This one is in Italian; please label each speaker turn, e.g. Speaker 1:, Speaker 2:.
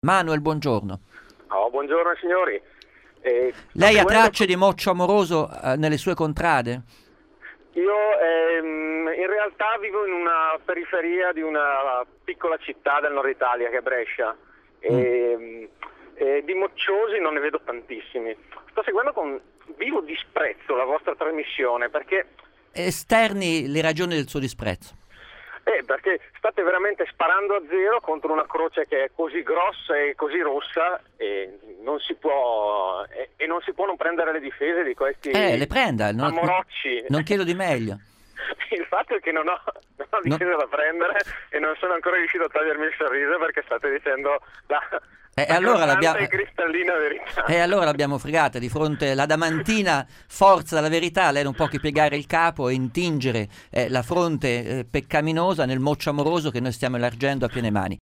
Speaker 1: Manuel, buongiorno.
Speaker 2: Oh, buongiorno signori.
Speaker 1: Lei ha
Speaker 2: Seguendo-
Speaker 1: tracce di Moccio Amoroso nelle sue contrade?
Speaker 2: Io in realtà vivo in una periferia di una piccola città del nord Italia che è Brescia e di mocciosi non ne vedo tantissimi. Sto seguendo con vivo disprezzo la vostra trasmissione
Speaker 1: Esterni le ragioni del suo disprezzo.
Speaker 2: perché state veramente sparando a zero contro una croce che è così grossa e così rossa e non si può non prendere le difese di questi
Speaker 1: Le prenda,
Speaker 2: amorocci.
Speaker 1: non chiedo di meglio.
Speaker 2: Il fatto è che non ho
Speaker 1: No-
Speaker 2: difesa da prendere e non sono ancora riuscito a togliermi il sorriso perché state dicendo la
Speaker 1: allora
Speaker 2: sacrosanta e cristallina verità.
Speaker 1: E allora l'abbiamo fregata di fronte all'adamantina forza della verità. Lei non può che piegare il capo e intingere la fronte peccaminosa nel moccio amoroso che noi stiamo elargendo a piene mani.